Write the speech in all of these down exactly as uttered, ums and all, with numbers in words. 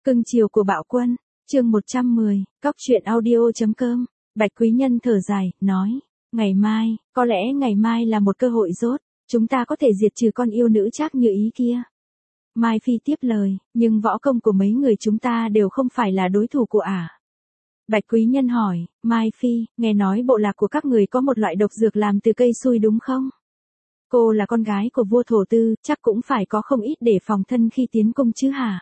Cưng chiều của Bạo Quân, chương một trăm mười, cóc truyện audio.com, Bạch Quý Nhân thở dài, nói, ngày mai, có lẽ ngày mai là một cơ hội rốt, chúng ta có thể diệt trừ con yêu nữ Trác Như Ý kia. Mai Phi tiếp lời, nhưng võ công của mấy người chúng ta đều không phải là đối thủ của ả. Bạch Quý Nhân hỏi, Mai Phi, nghe nói bộ lạc của các người có một loại độc dược làm từ cây xui đúng không? Cô là con gái của vua Thổ Tư, chắc cũng phải có không ít để phòng thân khi tiến cung chứ hả?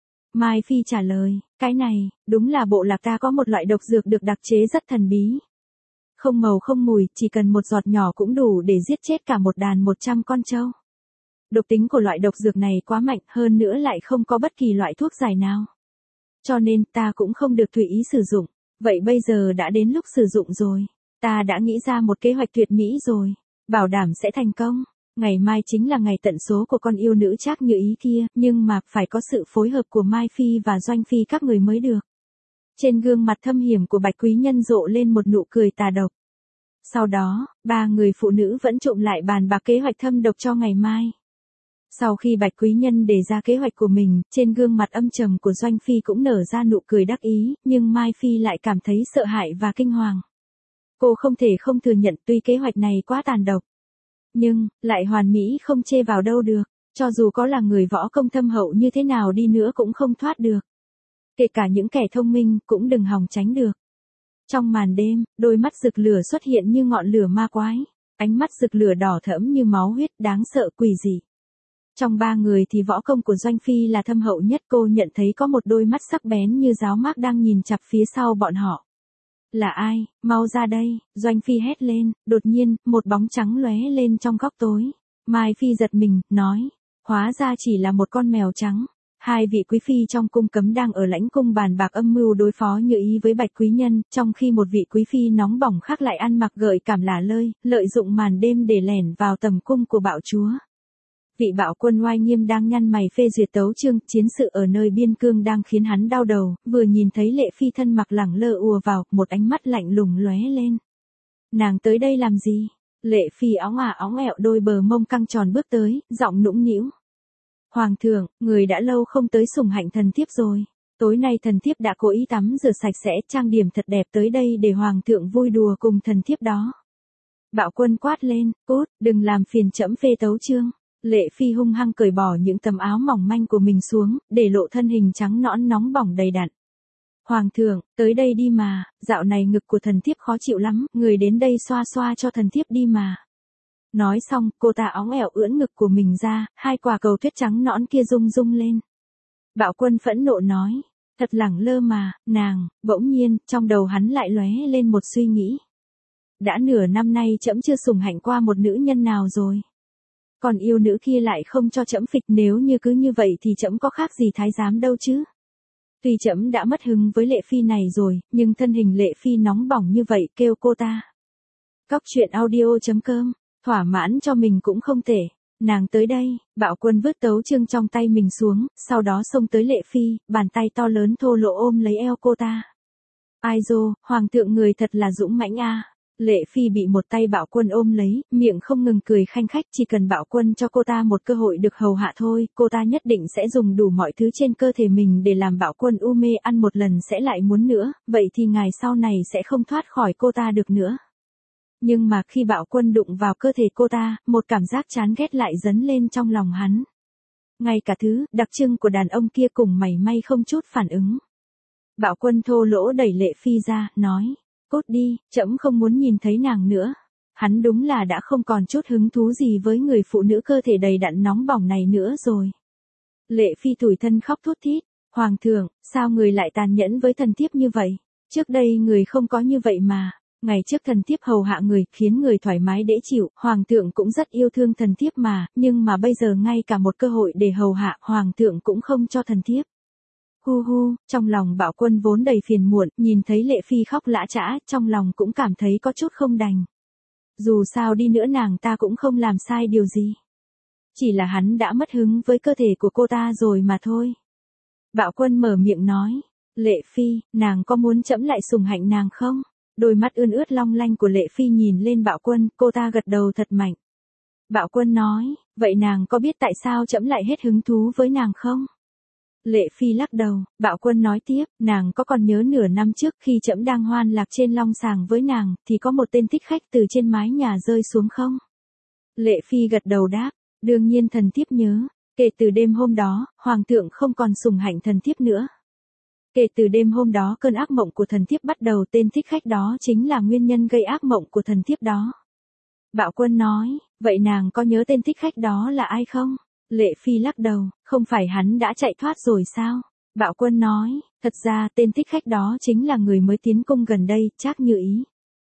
Mai Phi trả lời, cái này, đúng là bộ lạc ta có một loại độc dược được đặc chế rất thần bí. Không màu không mùi, chỉ cần một giọt nhỏ cũng đủ để giết chết cả một đàn một trăm con trâu. Độc tính của loại độc dược này quá mạnh, hơn nữa lại không có bất kỳ loại thuốc giải nào. Cho nên ta cũng không được tùy ý sử dụng. Vậy bây giờ đã đến lúc sử dụng rồi. Ta đã nghĩ ra một kế hoạch tuyệt mỹ rồi. Bảo đảm sẽ thành công. Ngày mai chính là ngày tận số của con yêu nữ Trác Như Ý kia, nhưng mà phải có sự phối hợp của Mai Phi và Doanh Phi các người mới được. Trên gương mặt thâm hiểm của Bạch Quý Nhân rộ lên một nụ cười tà độc. Sau đó, ba người phụ nữ vẫn trộm lại bàn bạc kế hoạch thâm độc cho ngày mai. Sau khi Bạch Quý Nhân đề ra kế hoạch của mình, trên gương mặt âm trầm của Doanh Phi cũng nở ra nụ cười đắc ý, nhưng Mai Phi lại cảm thấy sợ hãi và kinh hoàng. Cô không thể không thừa nhận tuy kế hoạch này quá tàn độc. Nhưng, lại hoàn mỹ không chê vào đâu được, cho dù có là người võ công thâm hậu như thế nào đi nữa cũng không thoát được. Kể cả những kẻ thông minh cũng đừng hòng tránh được. Trong màn đêm, đôi mắt rực lửa xuất hiện như ngọn lửa ma quái, ánh mắt rực lửa đỏ thẫm như máu huyết đáng sợ quỷ dị. Trong ba người thì võ công của Doanh Phi là thâm hậu nhất, cô nhận thấy có một đôi mắt sắc bén như giáo mác đang nhìn chằm phía sau bọn họ. Là ai, mau ra đây, Doanh Phi hét lên, đột nhiên, một bóng trắng lóe lên trong góc tối. Mai Phi giật mình, nói, hóa ra chỉ là một con mèo trắng. Hai vị quý phi trong cung cấm đang ở lãnh cung bàn bạc âm mưu đối phó Như Ý với Bạch Quý Nhân, trong khi một vị quý phi nóng bỏng khác lại ăn mặc gợi cảm lả lơi, lợi dụng màn đêm để lẻn vào tầm cung của bạo chúa. Vị Bạo Quân oai nghiêm đang nhăn mày phê duyệt tấu chương, chiến sự ở nơi biên cương đang khiến hắn đau đầu, vừa nhìn thấy Lệ Phi thân mặc lẳng lơ ùa vào, một ánh mắt lạnh lùng lóe lên. Nàng tới đây làm gì? Lệ Phi óng ả óng ẹo đôi bờ mông căng tròn bước tới, giọng nũng nĩu. Hoàng thượng, người đã lâu không tới sủng hạnh thần thiếp rồi. Tối nay thần thiếp đã cố ý tắm rửa sạch sẽ, trang điểm thật đẹp tới đây để hoàng thượng vui đùa cùng thần thiếp đó. Bạo Quân quát lên, cút, đừng làm phiền trẫm phê tấu chương. Lệ Phi hung hăng cởi bỏ những tấm áo mỏng manh của mình xuống, để lộ thân hình trắng nõn nóng bỏng đầy đặn. Hoàng thượng, tới đây đi mà, dạo này ngực của thần thiếp khó chịu lắm, người đến đây xoa xoa cho thần thiếp đi mà. Nói xong, cô ta óng ẻo ưỡn ngực của mình ra, hai quả cầu tuyết trắng nõn kia rung rung lên. Bạo Quân phẫn nộ nói, thật lẳng lơ mà, nàng, bỗng nhiên, trong đầu hắn lại lóe lên một suy nghĩ. Đã nửa năm nay trẫm chưa sủng hạnh qua một nữ nhân nào rồi. Còn yêu nữ kia lại không cho trẫm phịch, nếu như cứ như vậy thì trẫm có khác gì thái giám đâu chứ. Tuy trẫm đã mất hứng với Lệ Phi này rồi, nhưng thân hình Lệ Phi nóng bỏng như vậy kêu cô ta. Cóc truyện audio.com, thỏa mãn cho mình cũng không tệ. Nàng tới đây, Bạo Quân vứt tấu chương trong tay mình xuống, sau đó xông tới Lệ Phi, bàn tay to lớn thô lỗ ôm lấy eo cô ta. Ai dô, hoàng thượng người thật là dũng mãnh a. Lệ Phi bị một tay Bạo Quân ôm lấy, miệng không ngừng cười khanh khách, chỉ cần Bạo Quân cho cô ta một cơ hội được hầu hạ thôi, cô ta nhất định sẽ dùng đủ mọi thứ trên cơ thể mình để làm Bạo Quân u mê, ăn một lần sẽ lại muốn nữa, vậy thì ngày sau này sẽ không thoát khỏi cô ta được nữa. Nhưng mà khi Bạo Quân đụng vào cơ thể cô ta, một cảm giác chán ghét lại dấn lên trong lòng hắn. Ngay cả thứ đặc trưng của đàn ông kia cùng mảy may không chút phản ứng. Bạo Quân thô lỗ đẩy Lệ Phi ra, nói. Cút đi, trẫm không muốn nhìn thấy nàng nữa. Hắn đúng là đã không còn chút hứng thú gì với người phụ nữ cơ thể đầy đặn nóng bỏng này nữa rồi. Lệ Phi tủi thân khóc thút thít. Hoàng thượng, sao người lại tàn nhẫn với thần thiếp như vậy? Trước đây người không có như vậy mà. Ngày trước thần thiếp hầu hạ người, khiến người thoải mái dễ chịu, hoàng thượng cũng rất yêu thương thần thiếp mà, nhưng mà bây giờ ngay cả một cơ hội để hầu hạ, hoàng thượng cũng không cho thần thiếp. Hu hu, trong lòng Bạo Quân vốn đầy phiền muộn, nhìn thấy Lệ Phi khóc lã chã, trong lòng cũng cảm thấy có chút không đành. Dù sao đi nữa nàng ta cũng không làm sai điều gì. Chỉ là hắn đã mất hứng với cơ thể của cô ta rồi mà thôi. Bạo Quân mở miệng nói, Lệ Phi, nàng có muốn trẫm lại sủng hạnh nàng không? Đôi mắt ươn ướt long lanh của Lệ Phi nhìn lên Bạo Quân, cô ta gật đầu thật mạnh. Bạo Quân nói, vậy nàng có biết tại sao trẫm lại hết hứng thú với nàng không? Lệ Phi lắc đầu, Bạo Quân nói tiếp, nàng có còn nhớ nửa năm trước khi trẫm đang hoan lạc trên long sàng với nàng, thì có một tên thích khách từ trên mái nhà rơi xuống không? Lệ Phi gật đầu đáp, đương nhiên thần thiếp nhớ, kể từ đêm hôm đó, hoàng thượng không còn sủng hạnh thần thiếp nữa. Kể từ đêm hôm đó cơn ác mộng của thần thiếp bắt đầu, tên thích khách đó chính là nguyên nhân gây ác mộng của thần thiếp đó. Bạo Quân nói, vậy nàng có nhớ tên thích khách đó là ai không? Lệ Phi lắc đầu, không phải hắn đã chạy thoát rồi sao? Bạo Quân nói, thật ra tên thích khách đó chính là người mới tiến cung gần đây, Trác Như Ý.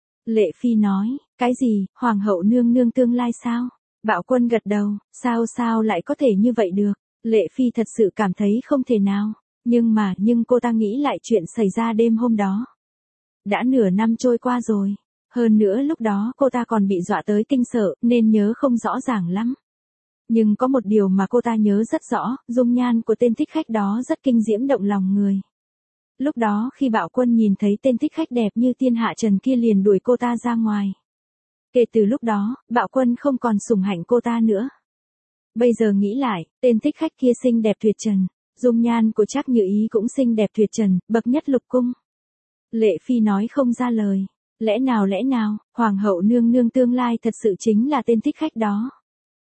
Lệ Phi nói, cái gì, hoàng hậu nương nương tương lai sao? Bạo Quân gật đầu, sao sao lại có thể như vậy được? Lệ Phi thật sự cảm thấy không thể nào. Nhưng mà, nhưng cô ta nghĩ lại chuyện xảy ra đêm hôm đó. Đã nửa năm trôi qua rồi. Hơn nữa lúc đó cô ta còn bị dọa tới kinh sợ, nên nhớ không rõ ràng lắm. Nhưng có một điều mà cô ta nhớ rất rõ, dung nhan của tên thích khách đó rất kinh diễm động lòng người. Lúc đó khi Bạo Quân nhìn thấy tên thích khách đẹp như tiên hạ trần kia liền đuổi cô ta ra ngoài. Kể từ lúc đó, Bạo Quân không còn sủng hạnh cô ta nữa. Bây giờ nghĩ lại, tên thích khách kia xinh đẹp tuyệt trần. Dung nhan của Trác Như Ý cũng xinh đẹp tuyệt trần, bậc nhất lục cung. Lệ Phi nói không ra lời. Lẽ nào lẽ nào, hoàng hậu nương nương tương lai thật sự chính là tên thích khách đó.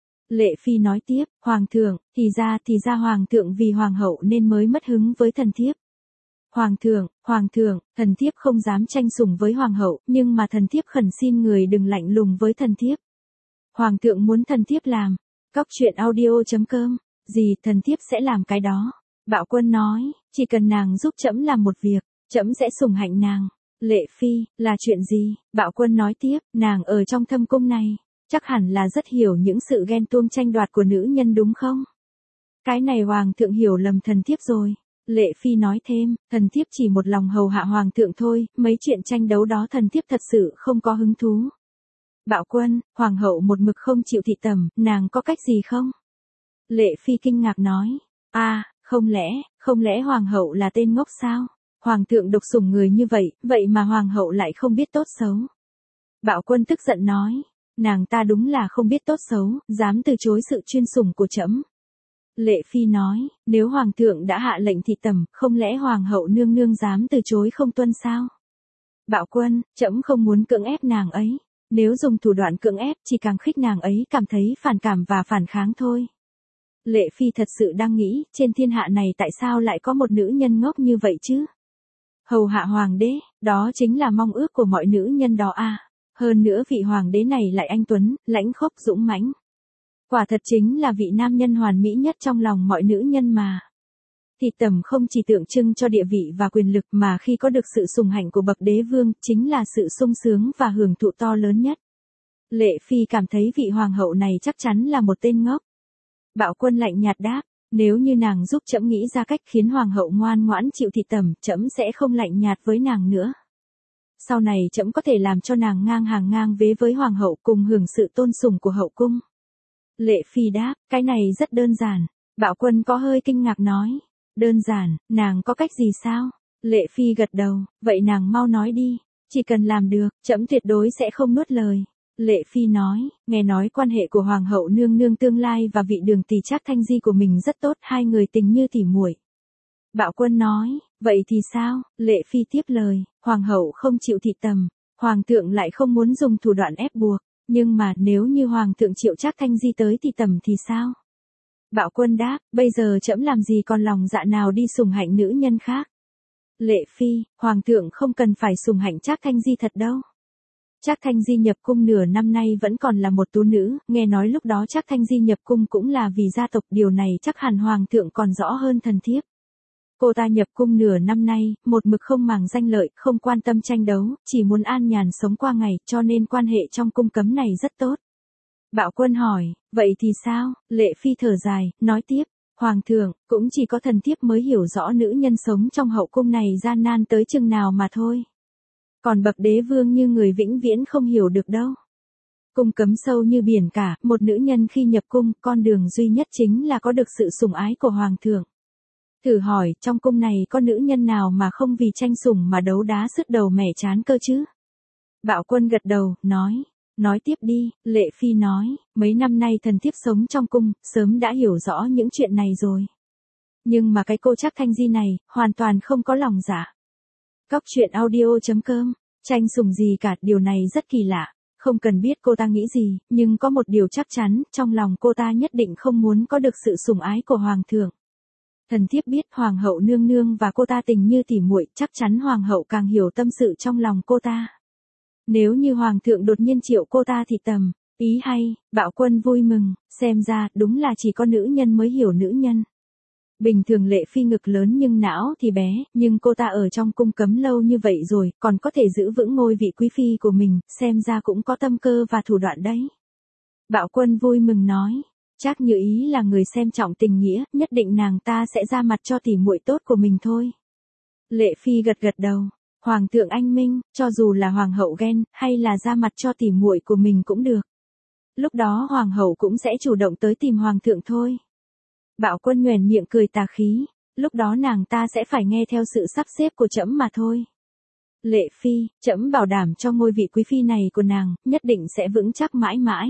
Lệ Phi nói tiếp, hoàng thượng, thì ra thì ra hoàng thượng vì hoàng hậu nên mới mất hứng với thần thiếp. Hoàng thượng, hoàng thượng, thần thiếp không dám tranh sủng với hoàng hậu, nhưng mà thần thiếp khẩn xin người đừng lạnh lùng với thần thiếp. Hoàng thượng muốn thần thiếp làm. Cóc truyện audio chấm com, gì thần thiếp sẽ làm cái đó. Bạo Quân nói, chỉ cần nàng giúp trẫm làm một việc, trẫm sẽ sủng hạnh nàng. Lệ Phi, là chuyện gì? Bạo Quân nói tiếp, nàng ở trong thâm cung này, chắc hẳn là rất hiểu những sự ghen tuông tranh đoạt của nữ nhân đúng không? Cái này hoàng thượng hiểu lầm thần thiếp rồi. Lệ Phi nói thêm, thần thiếp chỉ một lòng hầu hạ hoàng thượng thôi, mấy chuyện tranh đấu đó thần thiếp thật sự không có hứng thú. Bạo Quân, hoàng hậu một mực không chịu thị tẩm, nàng có cách gì không? Lệ Phi kinh ngạc nói, a à, không lẽ, không lẽ hoàng hậu là tên ngốc sao? Hoàng thượng độc sủng người như vậy, vậy mà hoàng hậu lại không biết tốt xấu. Bạo Quân tức giận nói, nàng ta đúng là không biết tốt xấu, dám từ chối sự chuyên sủng của trẫm. Lệ Phi nói, nếu hoàng thượng đã hạ lệnh thị tẩm, không lẽ hoàng hậu nương nương dám từ chối không tuân sao? Bạo Quân, trẫm không muốn cưỡng ép nàng ấy. Nếu dùng thủ đoạn cưỡng ép chỉ càng khích nàng ấy cảm thấy phản cảm và phản kháng thôi. Lệ Phi thật sự đang nghĩ, trên thiên hạ này tại sao lại có một nữ nhân ngốc như vậy chứ? Hầu hạ hoàng đế, đó chính là mong ước của mọi nữ nhân đó à. Hơn nữa vị hoàng đế này lại anh tuấn, lãnh khốc dũng mãnh. Quả thật chính là vị nam nhân hoàn mỹ nhất trong lòng mọi nữ nhân mà. Thị tẩm không chỉ tượng trưng cho địa vị và quyền lực mà khi có được sự sủng hạnh của bậc đế vương, chính là sự sung sướng và hưởng thụ to lớn nhất. Lệ Phi cảm thấy vị hoàng hậu này chắc chắn là một tên ngốc. Bạo Quân lạnh nhạt đáp, nếu như nàng giúp trẫm nghĩ ra cách khiến hoàng hậu ngoan ngoãn chịu thị tẩm, trẫm sẽ không lạnh nhạt với nàng nữa. Sau này trẫm có thể làm cho nàng ngang hàng ngang vế với hoàng hậu cùng hưởng sự tôn sùng của hậu cung. Lệ Phi đáp, cái này rất đơn giản. Bạo Quân có hơi kinh ngạc nói, đơn giản, nàng có cách gì sao? Lệ Phi gật đầu, vậy nàng mau nói đi, chỉ cần làm được, trẫm tuyệt đối sẽ không nuốt lời. Lệ Phi nói, nghe nói quan hệ của hoàng hậu nương nương tương lai và vị đường tỷ Trác Thanh Di của mình rất tốt, hai người tình như tỉ muội. Bạo Quân nói, vậy thì sao? Lệ Phi tiếp lời, hoàng hậu không chịu thị tầm, hoàng thượng lại không muốn dùng thủ đoạn ép buộc, nhưng mà nếu như hoàng thượng chịu Trác Thanh Di tới thị tầm thì sao? Bạo Quân đáp, bây giờ trẫm làm gì còn lòng dạ nào đi sủng hạnh nữ nhân khác. Lệ Phi, hoàng thượng không cần phải sủng hạnh Trác Thanh Di thật đâu. Trác Thanh Di nhập cung nửa năm nay vẫn còn là một tú nữ, nghe nói lúc đó Trác Thanh Di nhập cung cũng là vì gia tộc, điều này chắc hẳn hoàng thượng còn rõ hơn thần thiếp. Cô ta nhập cung nửa năm nay, một mực không màng danh lợi, không quan tâm tranh đấu, chỉ muốn an nhàn sống qua ngày, cho nên quan hệ trong cung cấm này rất tốt. Bạo Quân hỏi, vậy thì sao? Lệ Phi thở dài, nói tiếp, hoàng thượng, cũng chỉ có thần thiếp mới hiểu rõ nữ nhân sống trong hậu cung này gian nan tới chừng nào mà thôi. Còn bậc đế vương như người vĩnh viễn không hiểu được đâu. Cung cấm sâu như biển cả, một nữ nhân khi nhập cung, con đường duy nhất chính là có được sự sủng ái của hoàng thượng. Thử hỏi, trong cung này có nữ nhân nào mà không vì tranh sủng mà đấu đá sứt đầu mẻ chán cơ chứ? Bạo Quân gật đầu, nói, nói tiếp đi. Lệ Phi nói, mấy năm nay thần thiếp sống trong cung, sớm đã hiểu rõ những chuyện này rồi. Nhưng mà cái cô Trác Thanh Di này, hoàn toàn không có lòng dạ. Cóc truyện audio chấm com, tranh sủng gì cả, điều này rất kỳ lạ. Không cần biết cô ta nghĩ gì, nhưng có một điều chắc chắn, trong lòng cô ta nhất định không muốn có được sự sủng ái của hoàng thượng. Thần thiếp biết hoàng hậu nương nương và cô ta tình như tỉ muội, chắc chắn hoàng hậu càng hiểu tâm sự trong lòng cô ta. Nếu như hoàng thượng đột nhiên triệu cô ta thì tầm, ý hay, Bạo Quân vui mừng, xem ra đúng là chỉ có nữ nhân mới hiểu nữ nhân. Bình thường Lệ Phi ngực lớn nhưng não thì bé, nhưng cô ta ở trong cung cấm lâu như vậy rồi, còn có thể giữ vững ngôi vị quý phi của mình, xem ra cũng có tâm cơ và thủ đoạn đấy. Bạo Quân vui mừng nói, Trác Như Ý là người xem trọng tình nghĩa, nhất định nàng ta sẽ ra mặt cho tỉ muội tốt của mình thôi. Lệ Phi gật gật đầu, hoàng thượng anh minh, cho dù là hoàng hậu ghen, hay là ra mặt cho tỉ muội của mình cũng được. Lúc đó hoàng hậu cũng sẽ chủ động tới tìm hoàng thượng thôi. Bạo Quân nhoẻn miệng cười tà khí, lúc đó nàng ta sẽ phải nghe theo sự sắp xếp của trẫm mà thôi. Lệ Phi, trẫm bảo đảm cho ngôi vị quý phi này của nàng, nhất định sẽ vững chắc mãi mãi.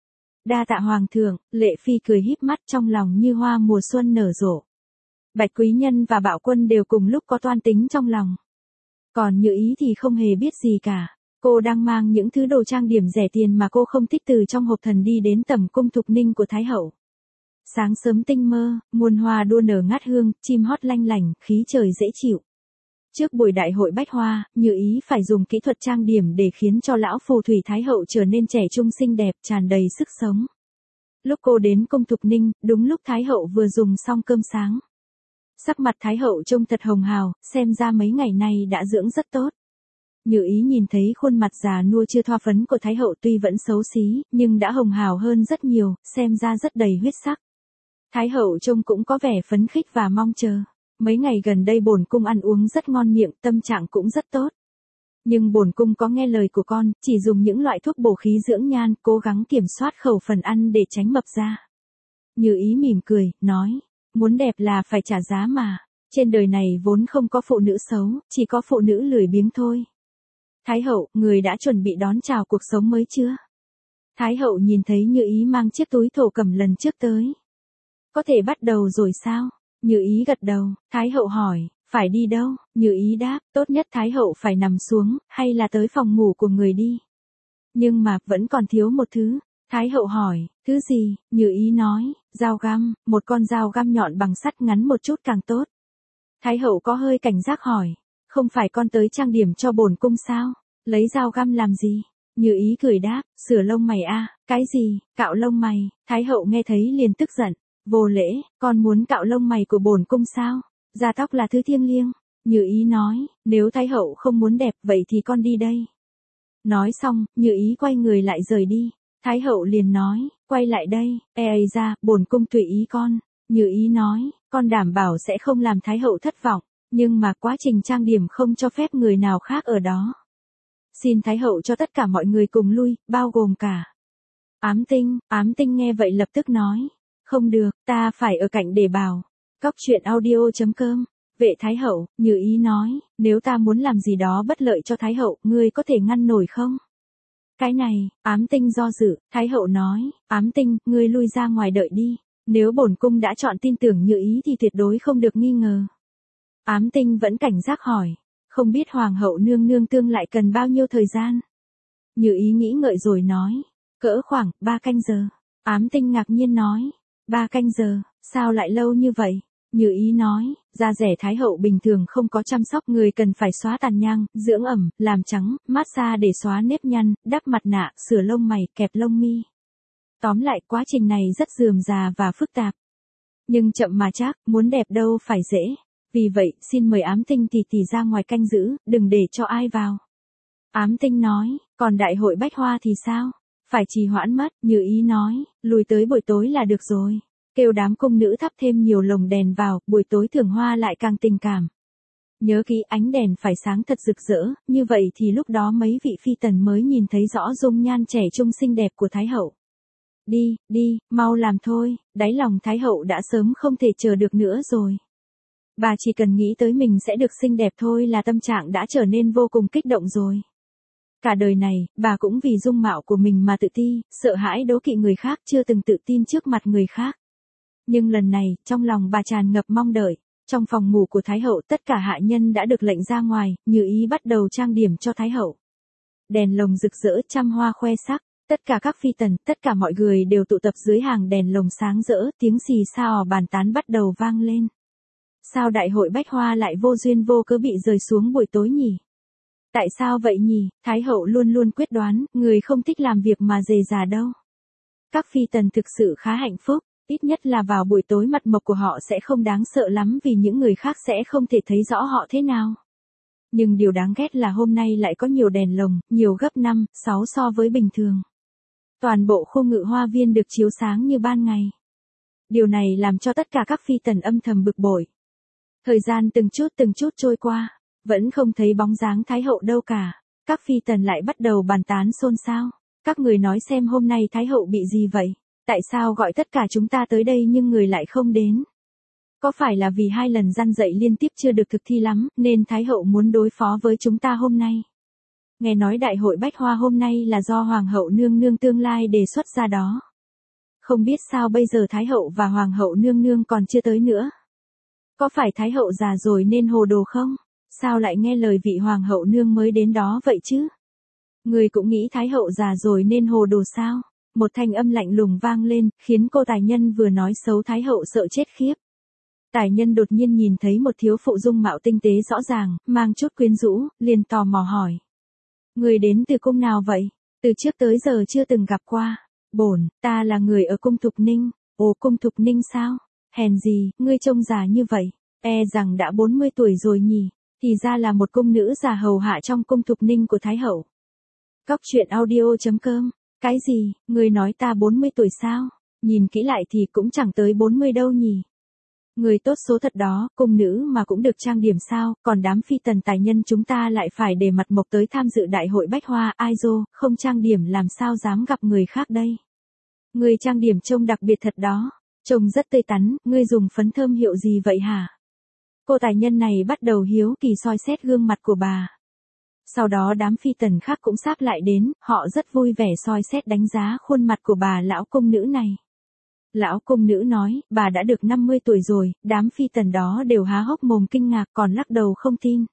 Đa tạ hoàng thượng, Lệ Phi cười híp mắt, trong lòng như hoa mùa xuân nở rộ. Bạch Quý Nhân và Bạo Quân đều cùng lúc có toan tính trong lòng. Còn Như Ý thì không hề biết gì cả. Cô đang mang những thứ đồ trang điểm rẻ tiền mà cô không thích từ trong hộp thần đi đến tầm cung Thục Ninh của Thái hậu. Sáng sớm tinh mơ, muôn hoa đua nở ngát hương, chim hót lanh lành, khí trời dễ chịu. Trước buổi đại hội bách hoa, Như Ý phải dùng kỹ thuật trang điểm để khiến cho lão phù thủy Thái hậu trở nên trẻ trung xinh đẹp, tràn đầy sức sống. Lúc cô đến cung Thục Ninh, đúng lúc Thái hậu vừa dùng xong cơm sáng. Sắc mặt Thái hậu trông thật hồng hào, xem ra mấy ngày nay đã dưỡng rất tốt. Như Ý nhìn thấy khuôn mặt già nua chưa thoa phấn của Thái hậu tuy vẫn xấu xí, nhưng đã hồng hào hơn rất nhiều, xem ra rất đầy huyết sắc. Thái hậu trông cũng có vẻ phấn khích và mong chờ. Mấy ngày gần đây bổn cung ăn uống rất ngon miệng, tâm trạng cũng rất tốt. Nhưng bổn cung có nghe lời của con, chỉ dùng những loại thuốc bổ khí dưỡng nhan, cố gắng kiểm soát khẩu phần ăn để tránh mập ra. Như Ý mỉm cười, nói, muốn đẹp là phải trả giá mà. Trên đời này vốn không có phụ nữ xấu, chỉ có phụ nữ lười biếng thôi. Thái hậu, người đã chuẩn bị đón chào cuộc sống mới chưa? Thái hậu nhìn thấy Như Ý mang chiếc túi thổ cẩm lần trước tới. Có thể bắt đầu rồi sao? Như Ý gật đầu, Thái hậu hỏi, phải đi đâu? Như Ý đáp, tốt nhất Thái hậu phải nằm xuống, hay là tới phòng ngủ của người đi. Nhưng mà, vẫn còn thiếu một thứ. Thái hậu hỏi, thứ gì? Như Ý nói, dao găm, một con dao găm nhọn bằng sắt ngắn một chút càng tốt. Thái hậu có hơi cảnh giác hỏi, không phải con tới trang điểm cho bổn cung sao? Lấy dao găm làm gì? Như Ý cười đáp, sửa lông mày a. Cái gì? Cạo lông mày? Thái hậu nghe thấy liền tức giận. Vô lễ, con muốn cạo lông mày của bổn cung sao? Da tóc là thứ thiêng liêng. Như Ý nói, nếu Thái hậu không muốn đẹp vậy thì con đi đây. Nói xong, Như Ý quay người lại rời đi. Thái hậu liền nói, quay lại đây, e ấy ra, bổn cung tùy ý con. Như Ý nói, con đảm bảo sẽ không làm Thái hậu thất vọng, nhưng mà quá trình trang điểm không cho phép người nào khác ở đó. Xin Thái hậu cho tất cả mọi người cùng lui, bao gồm cả Ám Tinh. Ám Tinh nghe vậy lập tức nói, không được, ta phải ở cạnh để bảo. Cóc truyện audio chấm com, vệ Thái hậu, Như Ý nói, nếu ta muốn làm gì đó bất lợi cho Thái hậu, ngươi có thể ngăn nổi không? Cái này, Ám Tinh do dự, Thái hậu nói, Ám Tinh, ngươi lui ra ngoài đợi đi. Nếu bổn cung đã chọn tin tưởng Như Ý thì tuyệt đối không được nghi ngờ. Ám Tinh vẫn cảnh giác hỏi, không biết hoàng hậu nương nương tương lại cần bao nhiêu thời gian? Như Ý nghĩ ngợi rồi nói, cỡ khoảng ba canh giờ. Ám Tinh ngạc nhiên nói, ba canh giờ, sao lại lâu như vậy? Như Ý nói, da rẻ Thái hậu bình thường không có chăm sóc, người cần phải xóa tàn nhang, dưỡng ẩm, làm trắng, massage để xóa nếp nhăn, đắp mặt nạ, sửa lông mày, kẹp lông mi. Tóm lại quá trình này rất rườm rà và phức tạp. Nhưng chậm mà chắc, muốn đẹp đâu phải dễ. Vì vậy, xin mời Ám Tinh tỷ tỷ ra ngoài canh giữ, đừng để cho ai vào. Ám Tinh nói, còn đại hội bách hoa thì sao? Phải trì hoãn mất. Như Ý nói, lùi tới buổi tối là được rồi. Kêu đám cung nữ thắp thêm nhiều lồng đèn vào, buổi tối thưởng hoa lại càng tình cảm. Nhớ kỹ, ánh đèn phải sáng thật rực rỡ, như vậy thì lúc đó mấy vị phi tần mới nhìn thấy rõ dung nhan trẻ trung xinh đẹp của Thái hậu. Đi, đi, mau làm thôi, đáy lòng Thái hậu đã sớm không thể chờ được nữa rồi. Bà chỉ cần nghĩ tới mình sẽ được xinh đẹp thôi là tâm trạng đã trở nên vô cùng kích động rồi. Cả đời này, bà cũng vì dung mạo của mình mà tự ti, sợ hãi đố kỵ người khác, chưa từng tự tin trước mặt người khác. Nhưng lần này, trong lòng bà tràn ngập mong đợi. Trong phòng ngủ của Thái hậu tất cả hạ nhân đã được lệnh ra ngoài, Như Ý bắt đầu trang điểm cho Thái hậu. Đèn lồng rực rỡ trăm hoa khoe sắc, tất cả các phi tần, tất cả mọi người đều tụ tập dưới hàng đèn lồng sáng rỡ, tiếng xì xào bàn tán bắt đầu vang lên. Sao đại hội bách hoa lại vô duyên vô cớ bị rời xuống buổi tối nhỉ? Tại sao vậy nhỉ? Thái hậu luôn luôn quyết đoán, người không thích làm việc mà dề già đâu. Các phi tần thực sự khá hạnh phúc, ít nhất là vào buổi tối mặt mộc của họ sẽ không đáng sợ lắm vì những người khác sẽ không thể thấy rõ họ thế nào. Nhưng điều đáng ghét là hôm nay lại có nhiều đèn lồng, nhiều gấp năm, sáu so với bình thường. Toàn bộ khu ngự hoa viên được chiếu sáng như ban ngày. Điều này làm cho tất cả các phi tần âm thầm bực bội. Thời gian từng chút từng chút trôi qua, vẫn không thấy bóng dáng Thái hậu đâu cả. Các phi tần lại bắt đầu bàn tán xôn xao. Các người nói xem hôm nay Thái hậu bị gì vậy? Tại sao gọi tất cả chúng ta tới đây nhưng người lại không đến? Có phải là vì hai lần răn dạy liên tiếp chưa được thực thi lắm, nên Thái hậu muốn đối phó với chúng ta hôm nay? Nghe nói đại hội bách hoa hôm nay là do Hoàng hậu nương nương tương lai đề xuất ra đó. Không biết sao bây giờ Thái hậu và Hoàng hậu nương nương còn chưa tới nữa. Có phải Thái hậu già rồi nên hồ đồ không? Sao lại nghe lời vị Hoàng hậu nương mới đến đó vậy chứ? Người cũng nghĩ Thái hậu già rồi nên hồ đồ sao? Một thanh âm lạnh lùng vang lên, khiến cô tài nhân vừa nói xấu Thái hậu sợ chết khiếp. Tài nhân đột nhiên nhìn thấy một thiếu phụ dung mạo tinh tế rõ ràng, mang chút quyến rũ, liền tò mò hỏi. Người đến từ cung nào vậy? Từ trước tới giờ chưa từng gặp qua. Bổn, ta là người ở cung Thục Ninh. Ồ, cung Thục Ninh sao? Hèn gì, ngươi trông già như vậy, e rằng đã bốn mươi tuổi rồi nhỉ, thì ra là một cung nữ già hầu hạ trong cung Thục Ninh của Thái hậu. Góc truyện audio chấm com, cái gì, ngươi nói ta bốn mươi tuổi sao? Nhìn kỹ lại thì cũng chẳng tới bốn mươi đâu nhỉ. Người tốt số thật đó, cung nữ mà cũng được trang điểm sao, còn đám phi tần tài nhân chúng ta lại phải để mặt mộc tới tham dự đại hội bách hoa, ai dô, không trang điểm làm sao dám gặp người khác đây. Người trang điểm trông đặc biệt thật đó. Trông rất tươi tắn, ngươi dùng phấn thơm hiệu gì vậy hả? Cô tài nhân này bắt đầu hiếu kỳ soi xét gương mặt của bà. Sau đó đám phi tần khác cũng sáp lại đến, họ rất vui vẻ soi xét đánh giá khuôn mặt của bà lão cung nữ này. Lão cung nữ nói, bà đã được năm mươi tuổi rồi, đám phi tần đó đều há hốc mồm kinh ngạc còn lắc đầu không tin.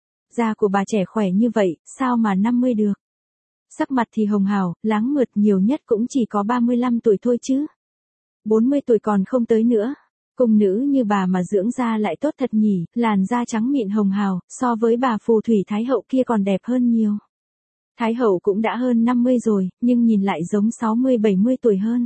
Da của bà trẻ khỏe như vậy, sao mà năm mươi được? Sắc mặt thì hồng hào, láng mượt nhiều nhất cũng chỉ có ba mươi lăm tuổi thôi chứ. bốn mươi tuổi còn không tới nữa. Cung nữ như bà mà dưỡng da lại tốt thật nhỉ, làn da trắng mịn hồng hào, so với bà phù thủy Thái hậu kia còn đẹp hơn nhiều. Thái hậu cũng đã hơn năm mươi rồi, nhưng nhìn lại giống sáu mươi bảy mươi tuổi hơn.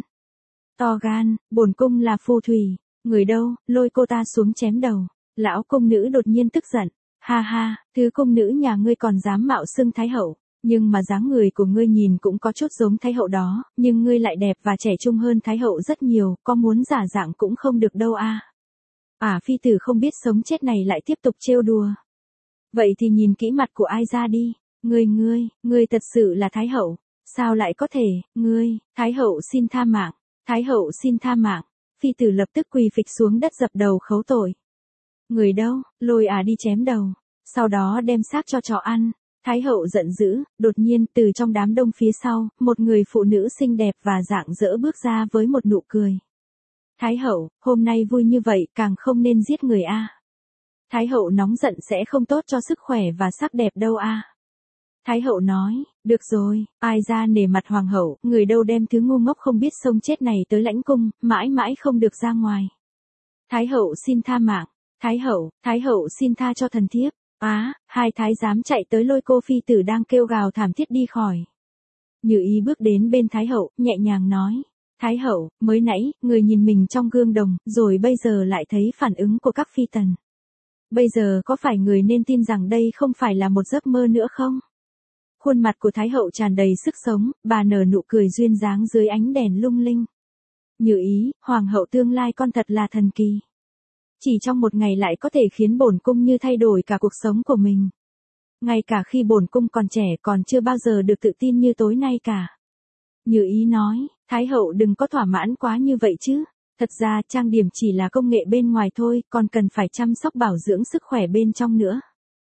To gan, bổn cung là phù thủy, người đâu, lôi cô ta xuống chém đầu. Lão cung nữ đột nhiên tức giận, ha ha, thứ cung nữ nhà ngươi còn dám mạo xưng Thái hậu. Nhưng mà dáng người của ngươi nhìn cũng có chút giống Thái hậu đó, nhưng ngươi lại đẹp và trẻ trung hơn Thái hậu rất nhiều, có muốn giả dạng cũng không được đâu a. À. à phi tử không biết sống chết này lại tiếp tục trêu đùa. Vậy thì nhìn kỹ mặt của ai ra đi, ngươi ngươi, ngươi thật sự là Thái hậu, sao lại có thể, ngươi, Thái hậu xin tha mạng, Thái hậu xin tha mạng, phi tử lập tức quỳ phịch xuống đất dập đầu khấu tội. Người đâu, lôi à đi chém đầu, sau đó đem xác cho chó ăn. Thái hậu giận dữ, đột nhiên từ trong đám đông phía sau, một người phụ nữ xinh đẹp và rạng rỡ bước ra với một nụ cười. Thái hậu, hôm nay vui như vậy càng không nên giết người a. À. Thái hậu nóng giận sẽ không tốt cho sức khỏe và sắc đẹp đâu a. À. Thái hậu nói, được rồi, ai ra nể mặt hoàng hậu, người đâu đem thứ ngu ngốc không biết sống chết này tới lãnh cung, mãi mãi không được ra ngoài. Thái hậu xin tha mạng, Thái hậu, Thái hậu xin tha cho thần thiếp. Á, à, hai thái giám chạy tới lôi cô phi tử đang kêu gào thảm thiết đi khỏi. Như Ý bước đến bên Thái hậu, nhẹ nhàng nói. Thái hậu, mới nãy, người nhìn mình trong gương đồng, rồi bây giờ lại thấy phản ứng của các phi tần. Bây giờ có phải người nên tin rằng đây không phải là một giấc mơ nữa không? Khuôn mặt của Thái hậu tràn đầy sức sống, bà nở nụ cười duyên dáng dưới ánh đèn lung linh. Như Ý, hoàng hậu tương lai con thật là thần kỳ. Chỉ trong một ngày lại có thể khiến bổn cung như thay đổi cả cuộc sống của mình. Ngay cả khi bổn cung còn trẻ còn chưa bao giờ được tự tin như tối nay cả. Như Ý nói, Thái hậu đừng có thỏa mãn quá như vậy chứ. Thật ra trang điểm chỉ là công nghệ bên ngoài thôi, còn cần phải chăm sóc bảo dưỡng sức khỏe bên trong nữa.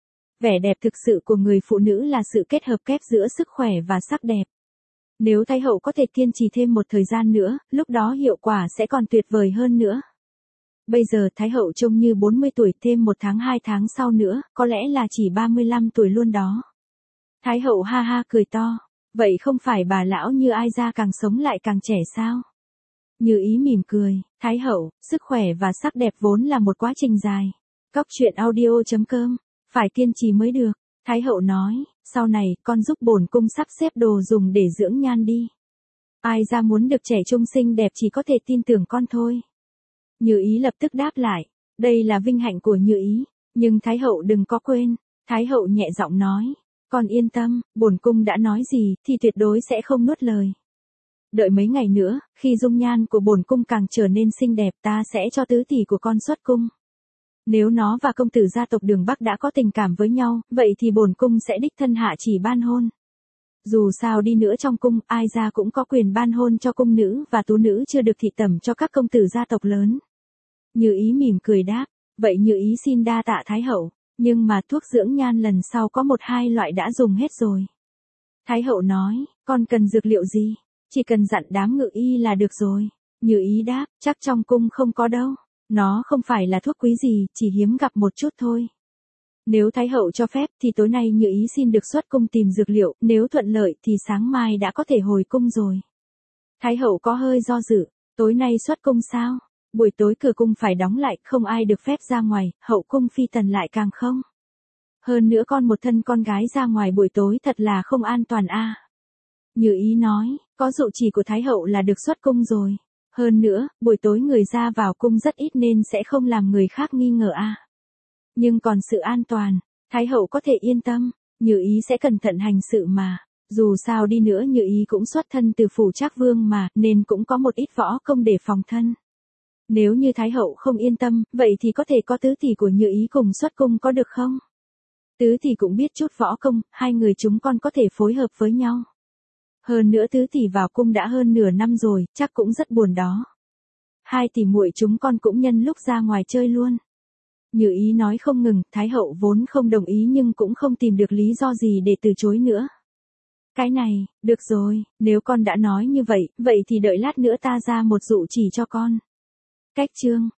Vẻ đẹp thực sự của người phụ nữ là sự kết hợp kép giữa sức khỏe và sắc đẹp. Nếu Thái hậu có thể kiên trì thêm một thời gian nữa, lúc đó hiệu quả sẽ còn tuyệt vời hơn nữa. Bây giờ Thái hậu trông như bốn mươi tuổi, thêm một tháng hai tháng sau nữa, có lẽ là chỉ ba mươi lăm tuổi luôn đó. Thái hậu ha ha cười to. Vậy không phải bà lão Như Ai ra càng sống lại càng trẻ sao? Như Ý mỉm cười. Thái hậu, sức khỏe và sắc đẹp vốn là một quá trình dài. Cóc truyện audio.com. Phải kiên trì mới được. Thái hậu nói, sau này con giúp bổn cung sắp xếp đồ dùng để dưỡng nhan đi. Ai ra muốn được trẻ trung xinh đẹp chỉ có thể tin tưởng con thôi. Như Ý lập tức đáp lại. Đây là vinh hạnh của Như Ý. Nhưng Thái hậu đừng có quên. Thái hậu nhẹ giọng nói. Con yên tâm, bổn cung đã nói gì thì tuyệt đối sẽ không nuốt lời. Đợi mấy ngày nữa, khi dung nhan của bổn cung càng trở nên xinh đẹp, ta sẽ cho tứ tỷ của con xuất cung. Nếu nó và công tử gia tộc Đường Bắc đã có tình cảm với nhau, vậy thì bổn cung sẽ đích thân hạ chỉ ban hôn. Dù sao đi nữa trong cung, Ai ra cũng có quyền ban hôn cho cung nữ và tú nữ chưa được thị tẩm cho các công tử gia tộc lớn. Như Ý mỉm cười đáp, vậy Như Ý xin đa tạ Thái hậu. Nhưng mà thuốc dưỡng nhan lần sau có một hai loại đã dùng hết rồi. Thái hậu nói, con cần dược liệu gì? Chỉ cần dặn đám ngự y là được rồi. Như Ý đáp, chắc trong cung không có đâu. Nó không phải là thuốc quý gì, chỉ hiếm gặp một chút thôi. Nếu Thái hậu cho phép thì tối nay Như Ý xin được xuất cung tìm dược liệu, nếu thuận lợi thì sáng mai đã có thể hồi cung rồi. Thái hậu có hơi do dự, tối nay xuất cung sao? Buổi tối cửa cung phải đóng lại, không ai được phép ra ngoài, hậu cung phi tần lại càng không. Hơn nữa con một thân con gái ra ngoài buổi tối thật là không an toàn a. À. Như Ý nói, có dụ chỉ của Thái hậu là được xuất cung rồi. Hơn nữa, buổi tối người ra vào cung rất ít nên sẽ không làm người khác nghi ngờ a. À. Nhưng còn sự an toàn, Thái hậu có thể yên tâm, Như Ý sẽ cẩn thận hành sự mà. Dù sao đi nữa Như Ý cũng xuất thân từ phủ Trác Vương mà, nên cũng có một ít võ công để phòng thân. Nếu như Thái hậu không yên tâm, vậy thì có thể có tứ tỷ của Như Ý cùng xuất cung có được không? Tứ tỷ cũng biết chút võ công, hai người chúng con có thể phối hợp với nhau. Hơn nữa tứ tỷ vào cung đã hơn nửa năm rồi, chắc cũng rất buồn đó. Hai tỷ muội chúng con cũng nhân lúc ra ngoài chơi luôn. Như Ý nói không ngừng, Thái hậu vốn không đồng ý nhưng cũng không tìm được lý do gì để từ chối nữa. Cái này, được rồi, nếu con đã nói như vậy, vậy thì đợi lát nữa ta ra một dụ chỉ cho con. Cách chương